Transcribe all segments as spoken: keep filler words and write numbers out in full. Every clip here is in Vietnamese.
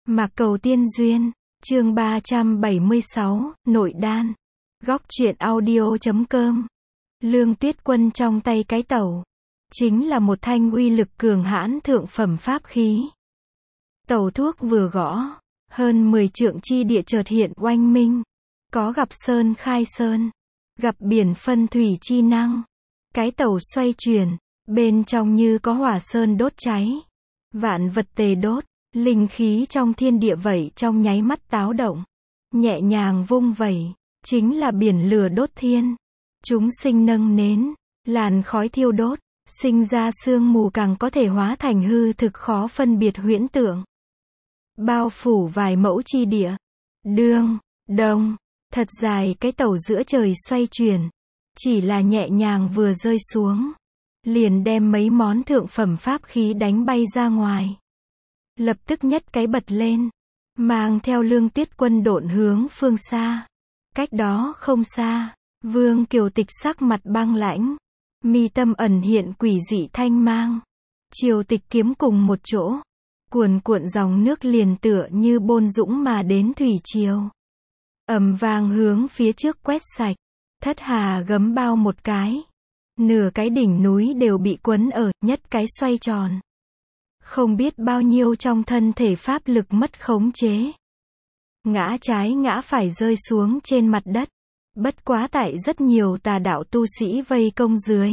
Mạc Cầu Tiên Duyên, chương ba trăm bảy mươi sáu, Nội Đan. Góc truyện audio chấm com. Lương Tuyết Quân trong tay cái tẩu, chính là một thanh uy lực cường hãn thượng phẩm pháp khí. Tẩu thuốc vừa gõ, hơn mười trượng chi địa chợt hiện oanh minh. Có gặp sơn khai sơn, gặp biển phân thủy chi năng. Cái tẩu xoay chuyển, bên trong như có hỏa sơn đốt cháy. Vạn vật tề đốt, linh khí trong thiên địa vậy trong nháy mắt táo động. Nhẹ nhàng vung vẩy, chính là biển lửa đốt thiên. Chúng sinh nâng nến, làn khói thiêu đốt, sinh ra sương mù càng có thể hóa thành hư thực khó phân biệt huyễn tượng. Bao phủ vài mẫu chi địa. Đương, đông, thật dài cái tẩu giữa trời xoay chuyển. Chỉ là nhẹ nhàng vừa rơi xuống, liền đem mấy món thượng phẩm pháp khí đánh bay ra ngoài. Lập tức nhất cái bật lên, mang theo Lương Tuyết Quân độn hướng phương xa. Cách đó không xa, Vương Kiều Tịch sắc mặt băng lãnh, mi tâm ẩn hiện quỷ dị thanh mang. Triều tịch kiếm cùng một chỗ, cuồn cuộn dòng nước liền tựa như bôn dũng mà đến thủy triều. Ầm vang hướng phía trước quét sạch, thất hà gấm bao một cái. Nửa cái đỉnh núi đều bị quấn ở, nhất cái xoay tròn. Không biết bao nhiêu trong thân thể pháp lực mất khống chế. Ngã trái ngã phải rơi xuống trên mặt đất. Bất quá tại rất nhiều tà đạo tu sĩ vây công dưới,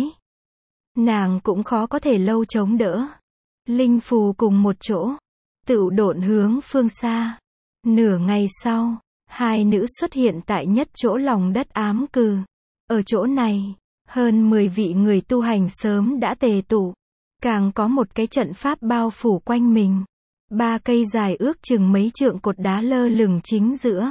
nàng cũng khó có thể lâu chống đỡ. Linh phù cùng một chỗ, tựu độn hướng phương xa. Nửa ngày sau, hai nữ xuất hiện tại nhất chỗ lòng đất ám cừ. Ở chỗ này, hơn mười vị người tu hành sớm đã tề tụ. Càng có một cái trận pháp bao phủ quanh mình. Ba cây dài ước chừng mấy trượng cột đá lơ lửng chính giữa.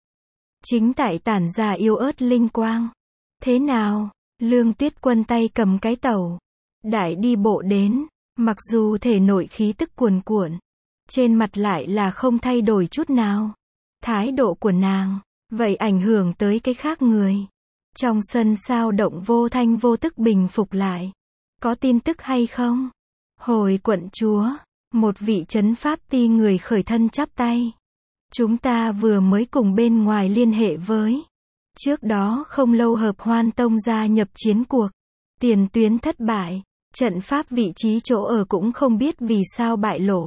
Chính tại tản ra yếu ớt linh quang. Thế nào? Lương Tuyết Quân tay cầm cái tẩu, đại đi bộ đến. Mặc dù thể nội khí tức cuồn cuộn, trên mặt lại là không thay đổi chút nào. Thái độ của nàng, vậy ảnh hưởng tới cái khác người. Trong sân sao động vô thanh vô tức bình phục lại. Có tin tức hay không? Hồi quận chúa, một vị trấn pháp ti người khởi thân chắp tay. Chúng ta vừa mới cùng bên ngoài liên hệ với. Trước đó không lâu Hợp Hoan Tông gia nhập chiến cuộc. Tiền tuyến thất bại. Trận pháp vị trí chỗ ở cũng không biết vì sao bại lộ.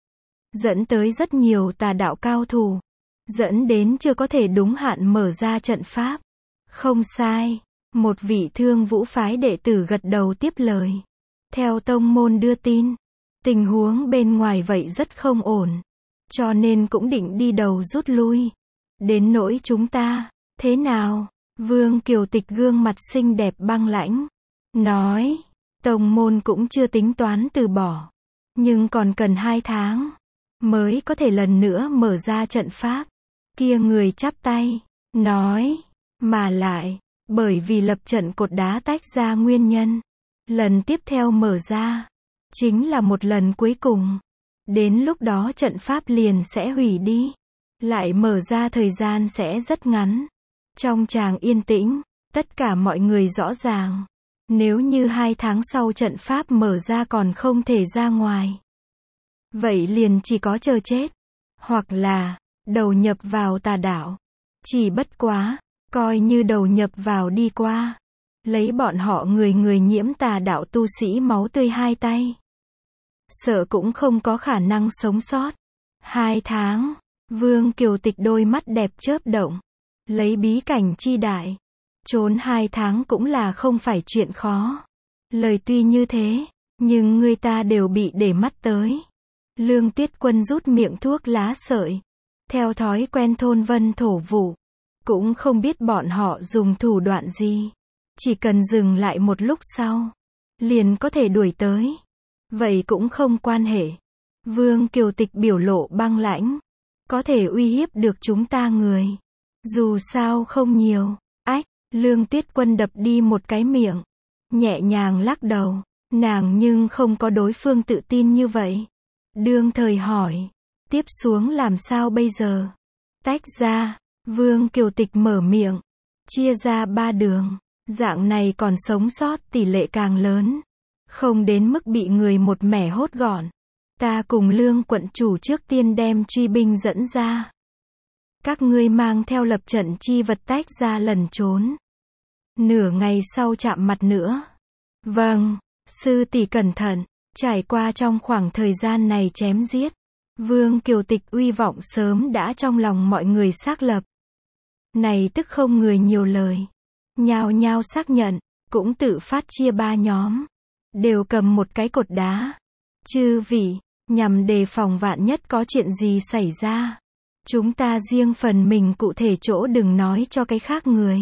Dẫn tới rất nhiều tà đạo cao thủ. Dẫn đến chưa có thể đúng hạn mở ra trận pháp. Không sai. Một vị Thương Vũ phái đệ tử gật đầu tiếp lời. Theo tông môn đưa tin, tình huống bên ngoài vậy rất không ổn. Cho nên cũng định đi đầu rút lui. Đến nỗi chúng ta, thế nào? Vương Kiều Tịch gương mặt xinh đẹp băng lãnh. Nói, tông môn cũng chưa tính toán từ bỏ. Nhưng còn cần hai tháng, mới có thể lần nữa mở ra trận pháp. Kia người chắp tay, nói, mà lại, bởi vì lập trận cột đá tách ra nguyên nhân. Lần tiếp theo mở ra, chính là một lần cuối cùng. Đến lúc đó trận pháp liền sẽ hủy đi. Lại mở ra thời gian sẽ rất ngắn. Trong tràng yên tĩnh, tất cả mọi người rõ ràng. Nếu như hai tháng sau trận pháp mở ra còn không thể ra ngoài, vậy liền chỉ có chờ chết. Hoặc là, đầu nhập vào tà đạo. Chỉ bất quá, coi như đầu nhập vào đi qua. Lấy bọn họ người người nhiễm tà đạo tu sĩ máu tươi hai tay. Sợ cũng không có khả năng sống sót. Hai tháng, Vương Kiều Tịch đôi mắt đẹp chớp động. Lấy bí cảnh chi đại. Trốn hai tháng cũng là không phải chuyện khó. Lời tuy như thế, nhưng người ta đều bị để mắt tới. Lương Tuyết Quân rút miệng thuốc lá sợi. Theo thói quen thôn vân thổ vụ. Cũng không biết bọn họ dùng thủ đoạn gì. Chỉ cần dừng lại một lúc sau, liền có thể đuổi tới. Vậy cũng không quan hệ. Vương Kiều Tịch biểu lộ băng lãnh. Có thể uy hiếp được chúng ta người. Dù sao không nhiều. Ách, Lương Tuyết Quân đập đi một cái miệng. Nhẹ nhàng lắc đầu. Nàng nhưng không có đối phương tự tin như vậy. Đương thời hỏi. Tiếp xuống làm sao bây giờ? Tách ra. Vương Kiều Tịch mở miệng. Chia ra ba đường. Dạng này còn sống sót tỷ lệ càng lớn. Không đến mức bị người một mẻ hốt gọn. Ta cùng Lương quận chủ trước tiên đem truy binh dẫn ra. Các ngươi mang theo lập trận chi vật tách ra lẩn trốn. Nửa ngày sau chạm mặt nữa. Vâng, sư tỷ cẩn thận. Trải qua trong khoảng thời gian này chém giết, Vương Kiều Tịch uy vọng sớm đã trong lòng mọi người xác lập. Này tức không người nhiều lời. Nhao nhao xác nhận, cũng tự phát chia ba nhóm. Đều cầm một cái cột đá. Chư vị, nhằm đề phòng vạn nhất có chuyện gì xảy ra. Chúng ta riêng phần mình cụ thể chỗ đừng nói cho cái khác người.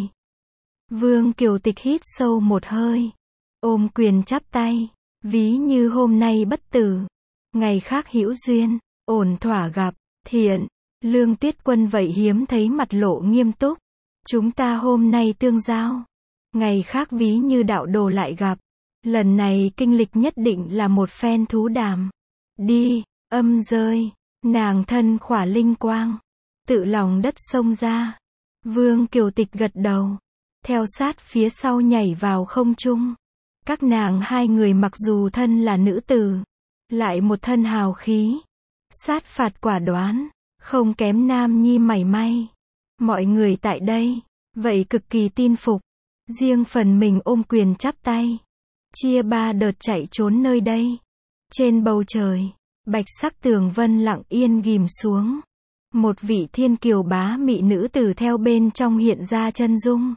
Vương Kiều Tịch hít sâu một hơi. Ôm quyền chắp tay. Ví như hôm nay bất tử. Ngày khác hữu duyên. Ổn thỏa gặp. Thiện. Lương Tuyết Quân vậy hiếm thấy mặt lộ nghiêm túc. Chúng ta hôm nay tương giao. Ngày khác ví như đạo đồ lại gặp. Lần này kinh lịch nhất định là một phen thú đàm. Đi. Âm rơi. Nàng thân khỏa linh quang. Tự lòng đất xông ra. Vương Kiều Tịch gật đầu. Theo sát phía sau nhảy vào không trung. Các nàng hai người mặc dù thân là nữ tử. Lại một thân hào khí. Sát phạt quả đoán. Không kém nam nhi mảy may. Mọi người tại đây. Vậy cực kỳ tin phục. Riêng phần mình ôm quyền chắp tay. Chia ba đợt chạy trốn nơi đây. Trên bầu trời. Bạch sắc tường vân lặng yên ghim xuống. Một vị thiên kiều bá mị nữ tử theo bên trong hiện ra chân dung.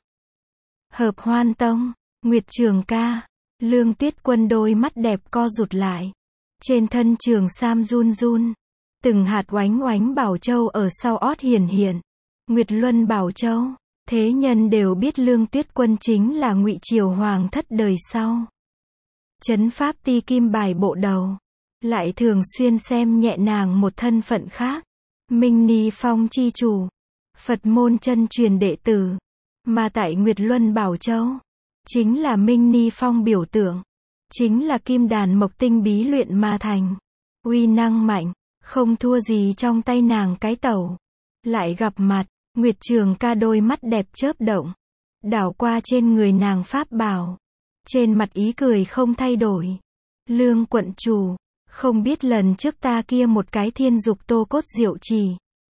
Hợp Hoan Tông, Nguyệt Trường Ca, Lương Tuyết Quân đôi mắt đẹp co rụt lại. Trên thân trường sam run run. Từng hạt oánh oánh bảo châu ở sau ót hiển hiện. Nguyệt Luân bảo châu. Thế nhân đều biết Lương Tuyết Quân chính là Ngụy Triều Hoàng thất đời sau. Chấn pháp ti kim bài bộ đầu. Lại thường xuyên xem nhẹ nàng một thân phận khác. Minh Ni Phong chi chủ. Phật môn chân truyền đệ tử. Mà tại Nguyệt Luân Bảo Châu. Chính là Minh Ni Phong biểu tượng. Chính là kim đàn mộc tinh bí luyện mà thành. Uy năng mạnh. Không thua gì trong tay nàng cái tẩu. Lại gặp mặt. Nguyệt Trường Ca đôi mắt đẹp chớp động. Đảo qua trên người nàng pháp bảo. Trên mặt ý cười không thay đổi. Lương quận chủ. Không biết lần trước ta kia một cái thiên dục tô cốt diệu trì.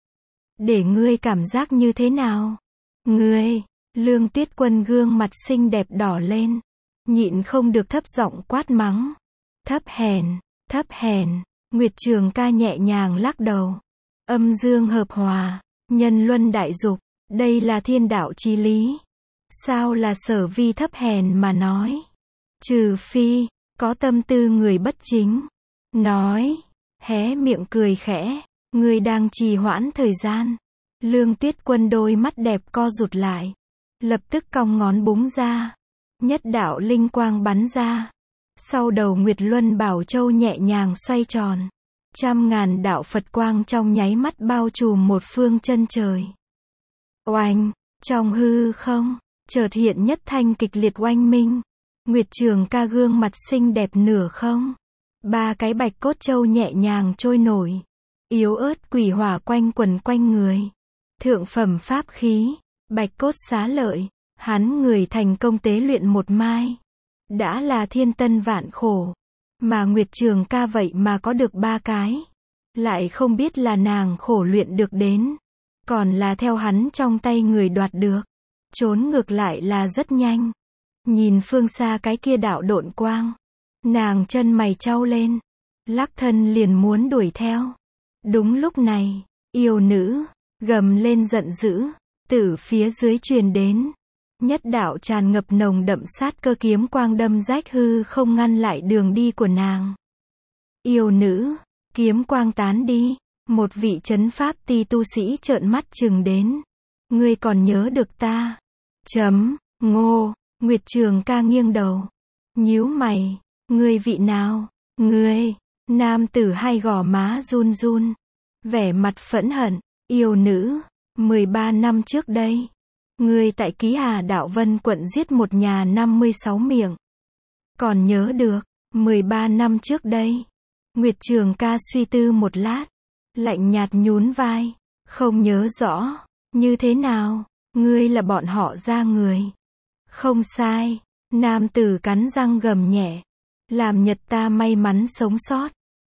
Để ngươi cảm giác như thế nào? Ngươi, Lương Tuyết Quân gương mặt xinh đẹp đỏ lên. Nhịn không được thấp giọng quát mắng. Thấp hèn, thấp hèn. Nguyệt Trường Ca nhẹ nhàng lắc đầu. Âm dương hợp hòa, nhân luân đại dục. Đây là thiên đạo chí lý. Sao là sở vi thấp hèn mà nói? Trừ phi, có tâm tư người bất chính. Nói, hé miệng cười khẽ, người đang trì hoãn thời gian. Lương Tuyết Quân đôi mắt đẹp co rụt lại. Lập tức cong ngón búng ra. Nhất đạo linh quang bắn ra. Sau đầu Nguyệt Luân Bảo Châu nhẹ nhàng xoay tròn. Trăm ngàn đạo Phật quang trong nháy mắt bao trùm một phương chân trời. Oanh, trong hư không, chợt hiện nhất thanh kịch liệt oanh minh. Nguyệt Trường Ca gương mặt xinh đẹp nửa không. Ba cái bạch cốt châu nhẹ nhàng trôi nổi. Yếu ớt quỷ hỏa quanh quần quanh người. Thượng phẩm pháp khí. Bạch cốt xá lợi. Hắn người thành công tế luyện một mai. Đã là thiên tân vạn khổ. Mà Nguyệt Trường Ca vậy mà có được ba cái. Lại không biết là nàng khổ luyện được đến. Còn là theo hắn trong tay người đoạt được. Trốn ngược lại là rất nhanh. Nhìn phương xa cái kia đạo độn quang. Nàng chân mày chau lên. Lắc thân liền muốn đuổi theo. Đúng lúc này, yêu nữ, gầm lên giận dữ. Từ phía dưới truyền đến. Nhất đạo tràn ngập nồng đậm sát cơ kiếm quang đâm rách hư không ngăn lại đường đi của nàng. Yêu nữ, kiếm quang tán đi. Một vị chấn pháp ti tu sĩ trợn mắt chừng đến. Ngươi còn nhớ được ta? Chấm, ngô, Nguyệt Trường Ca nghiêng đầu. Nhíu mày, ngươi vị nào? Ngươi, nam tử hai gò má run run. Vẻ mặt phẫn hận, yêu nữ, mười ba năm trước đây. Ngươi tại Ký Hà Đạo Vân quận giết một nhà năm mươi sáu miệng. Còn nhớ được, mười ba năm trước đây. Nguyệt Trường Ca suy tư một lát. Lạnh nhạt nhún vai. Không nhớ rõ. Như thế nào? Ngươi là bọn họ ra người. Không sai. Nam tử cắn răng gầm nhẹ. Làm nhật ta may mắn sống sót.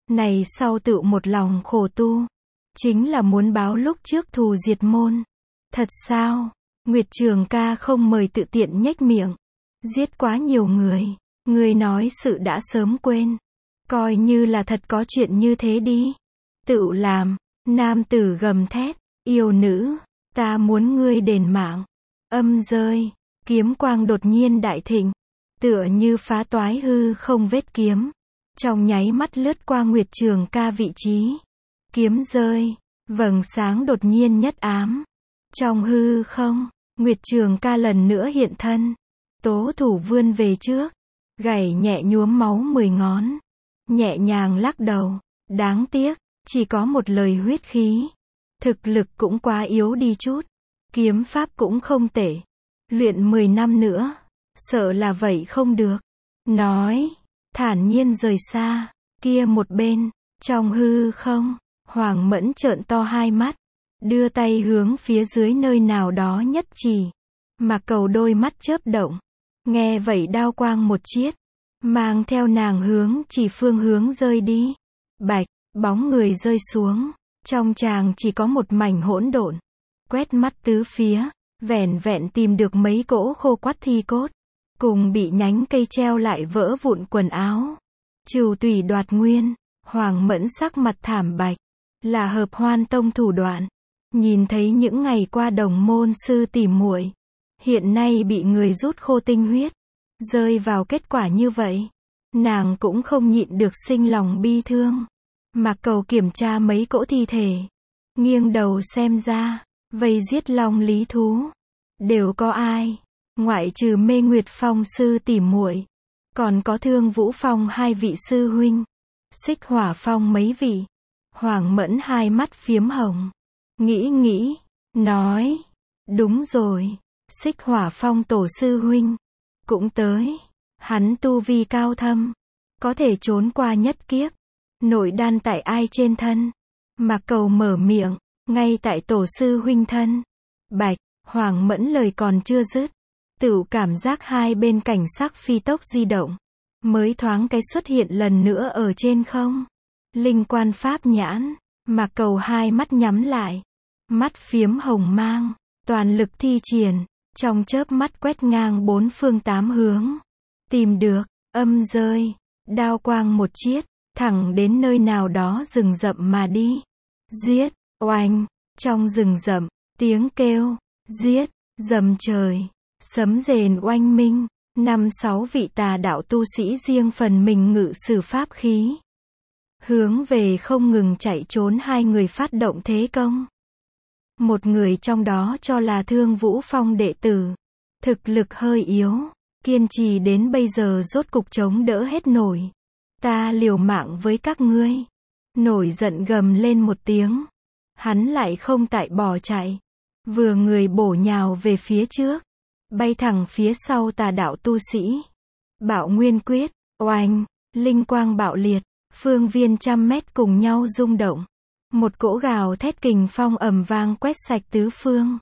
Này sau tựu một lòng khổ tu. Chính là muốn báo lúc trước thù diệt môn. Thật sao? Nguyệt Trường ca không mời tự tiện nhếch miệng. Giết quá nhiều người. Người nói sự đã sớm quên. Coi như là thật có chuyện như thế đi. Tựu làm. Nam tử gầm thét. Yêu nữ. Ta muốn ngươi đền mạng. Âm rơi. Kiếm quang đột nhiên đại thịnh. Tựa như phá toái hư không vết kiếm. Trong nháy mắt lướt qua Nguyệt Trường ca vị trí. Kiếm rơi. Vầng sáng đột nhiên nhất ám. Trong hư không. Nguyệt Trường ca lần nữa hiện thân. Tố thủ vươn về trước. Gảy nhẹ nhuốm máu mười ngón. Nhẹ nhàng lắc đầu. Đáng tiếc. Chỉ có một lời huyết khí. Thực lực cũng quá yếu đi chút. Kiếm pháp cũng không tệ. Luyện mười năm nữa. Sợ là vậy không được. Nói. Thản nhiên rời xa. Kia một bên. Trong hư không. Hoàng Mẫn trợn to hai mắt. Đưa tay hướng phía dưới nơi nào đó nhất chỉ. Mạc Cầu đôi mắt chớp động. Nghe vậy đao quang một chiết. Mang theo nàng hướng chỉ phương hướng rơi đi. Bạch. Bóng người rơi xuống. Trong tràng chỉ có một mảnh hỗn độn. Quét mắt tứ phía. Vẻn vẹn tìm được mấy cỗ khô quắt thi cốt. Cùng bị nhánh cây treo lại vỡ vụn quần áo. Trừ tùy đoạt nguyên. Hoàng Mẫn sắc mặt thảm bạch. Là Hợp Hoan Tông thủ đoạn. Nhìn thấy những ngày qua đồng môn sư tỉ muội. Hiện nay bị người rút khô tinh huyết. Rơi vào kết quả như vậy. Nàng cũng không nhịn được sinh lòng bi thương. Mạc Cầu kiểm tra mấy cỗ thi thể. Nghiêng đầu xem ra. Vây giết long lý thú. Đều có ai. Ngoại trừ Mê Nguyệt Phong sư tỉ muội. Còn có Thương Vũ Phong hai vị sư huynh. Xích Hỏa Phong mấy vị. Hoàng Mẫn hai mắt phiếm hồng. Nghĩ nghĩ. Nói. Đúng rồi. Xích Hỏa Phong tổ sư huynh. Cũng tới. Hắn tu vi cao thâm. Có thể trốn qua nhất kiếp. Nội đan tại ai trên thân. Mạc Cầu mở miệng. Ngay tại tổ sư huynh thân. Bạch. Hoàng Mẫn lời còn chưa dứt. Tửu cảm giác hai bên cảnh sắc phi tốc di động. Mới thoáng cái xuất hiện lần nữa ở trên không. Linh quan pháp nhãn. Mạc Cầu hai mắt nhắm lại. Mắt phiếm hồng mang. Toàn lực thi triển. Trong chớp mắt quét ngang bốn phương tám hướng. Tìm được. Âm rơi. Đao quang một chiết. Thẳng đến nơi nào đó rừng rậm mà đi. Giết. Oanh. Trong rừng rậm. Tiếng kêu. Giết. Dầm trời. Sấm rền oanh minh. Năm sáu vị tà đạo tu sĩ riêng phần mình ngự sử pháp khí. Hướng về không ngừng chạy trốn hai người phát động thế công. Một người trong đó cho là Thương Vũ Phong đệ tử. Thực lực hơi yếu. Kiên trì đến bây giờ rốt cục chống đỡ hết nổi. Ta liều mạng với các ngươi. Nổi giận gầm lên một tiếng. Hắn lại không tại bỏ chạy. Vừa người bổ nhào về phía trước. Bay thẳng phía sau tà đạo tu sĩ. Bạo nguyên quyết. Oanh. Linh quang bạo liệt. Phương viên trăm mét cùng nhau rung động. Một cỗ gào thét kình phong ầm vang quét sạch tứ phương.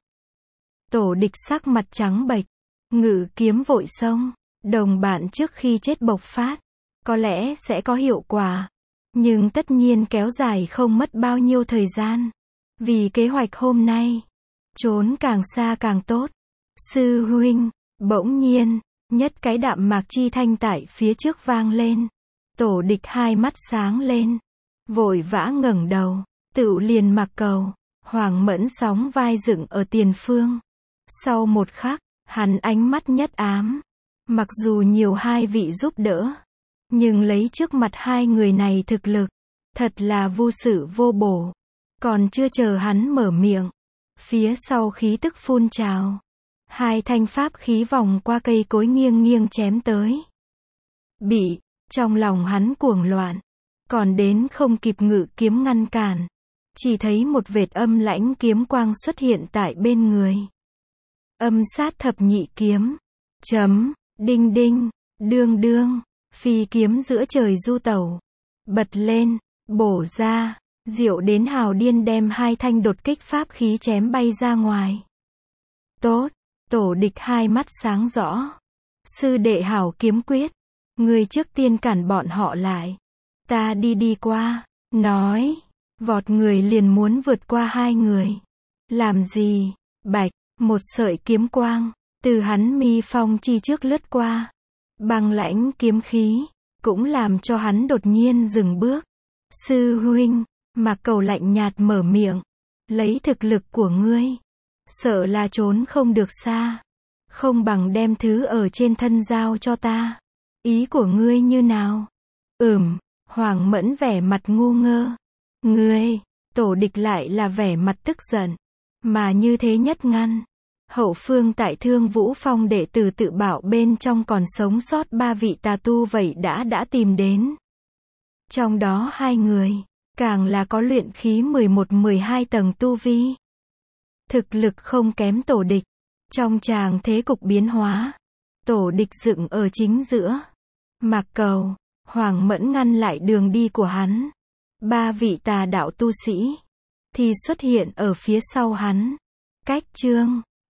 Tổ địch sắc mặt trắng bệch. Ngự kiếm vội xông. Đồng bạn trước khi chết bộc phát. Có lẽ sẽ có hiệu quả. Nhưng tất nhiên kéo dài không mất bao nhiêu thời gian. Vì kế hoạch hôm nay. Trốn càng xa càng tốt. Sư huynh. Bỗng nhiên. Nhất cái đạm mạc chi thanh tại phía trước vang lên. Tổ địch hai mắt sáng lên. Vội vã ngẩng đầu. Tựu liền Mạc Cầu. Hoàng Mẫn sóng vai dựng ở tiền phương. Sau một khắc. Hắn ánh mắt nhất ám. Mặc dù nhiều hai vị giúp đỡ. Nhưng lấy trước mặt hai người này thực lực. Thật là vô sự vô bổ. Còn chưa chờ hắn mở miệng. Phía sau khí tức phun trào. Hai thanh pháp khí vòng qua cây cối nghiêng nghiêng chém tới. Bị. Trong lòng hắn cuồng loạn. Còn đến không kịp ngự kiếm ngăn cản. Chỉ thấy một vệt âm lãnh kiếm quang xuất hiện tại bên người. Âm sát thập nhị kiếm. Chấm. Đinh đinh. Đương đương. Phi kiếm giữa trời du tẩu. Bật lên. Bổ ra. Diệu đến hào điên đem hai thanh đột kích pháp khí chém bay ra ngoài. Tốt. Tổ địch hai mắt sáng rõ. Sư đệ hảo kiếm quyết. Người trước tiên cản bọn họ lại. Ta đi đi qua, nói, vọt người liền muốn vượt qua hai người. Làm gì? Bạch, một sợi kiếm quang, từ hắn mi phong chi trước lướt qua. Băng lãnh kiếm khí, cũng làm cho hắn đột nhiên dừng bước. Sư huynh, Mạc Cầu lạnh nhạt mở miệng. Lấy thực lực của ngươi, sợ là trốn không được xa. Không bằng đem thứ ở trên thân giao cho ta. Ý của ngươi như nào? Ừm, Hoàng Mẫn vẻ mặt ngu ngơ. Ngươi, tổ địch lại là vẻ mặt tức giận. Mà như thế nhất ngăn. Hậu phương tại Thương Vũ Phong đệ tử tự bảo bên trong còn sống sót ba vị tà tu vậy đã đã tìm đến. Trong đó hai người, càng là có luyện khí mười một mười hai tầng tu vi. Thực lực không kém tổ địch. Trong tràng thế cục biến hóa, tổ địch dựng ở chính giữa. Mạc Cầu, Hoàng Mẫn ngăn lại đường đi của hắn. Ba vị tà đạo tu sĩ thì xuất hiện ở phía sau hắn. Cách chương